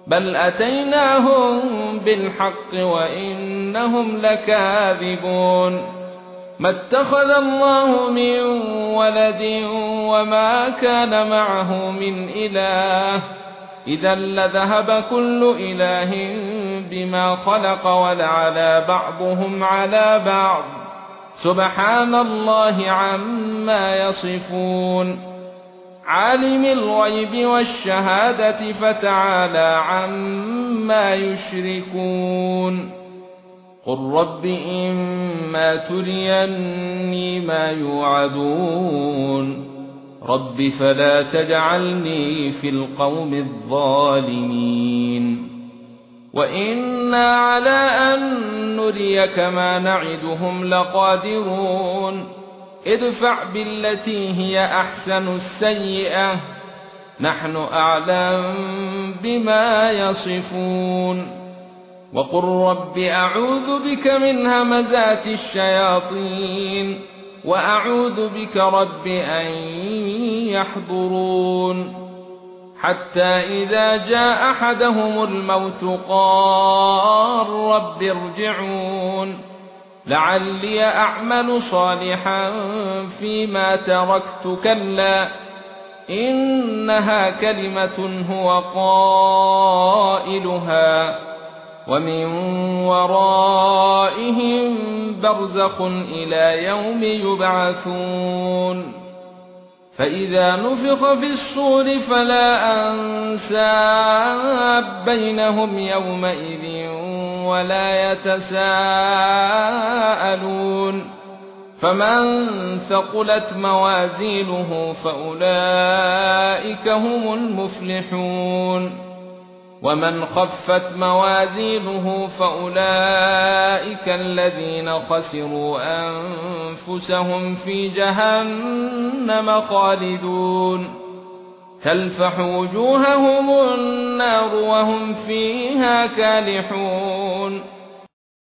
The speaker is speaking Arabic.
بل أتيناهم بالحق وإنهم لكاذبون ما اتخذ الله من ولد وما كان معه من إله إذا لذهب كل إله بما خلق ولعلى بعضهم على بعض سبحان الله عما يصفون عالم الغيب والشهادة فتعالى عما يشركون قل رب إما تريني ما يوعدون رب فلا تجعلني في القوم الظالمين وإنا على أن نريك ما نعدهم لقادرون ادفع بالتي هي أحسن السيئة نحن أعلم بما يصفون وقل رب أعوذ بك من همزات الشياطين وأعوذ بك رب أن يحضرون حتى إذا جاء أحدهم الموت قال رب ارجعون لعلي أعمل صالحا فيما تركت كلا إنها كلمة هو قائلها ومن ورائهم برزخ إلى يوم يبعثون فإذا نفخ في الصور فلا أنساب بينهم يومئذ ولا يتساءلون فمن ثقلت موازينه فأولئك هم المفلحون ومن خفت موازينه فأولئك الذين خسروا أنفسهم في جهنم خالدون تلفح وجوههم النار وهم فيها كالحون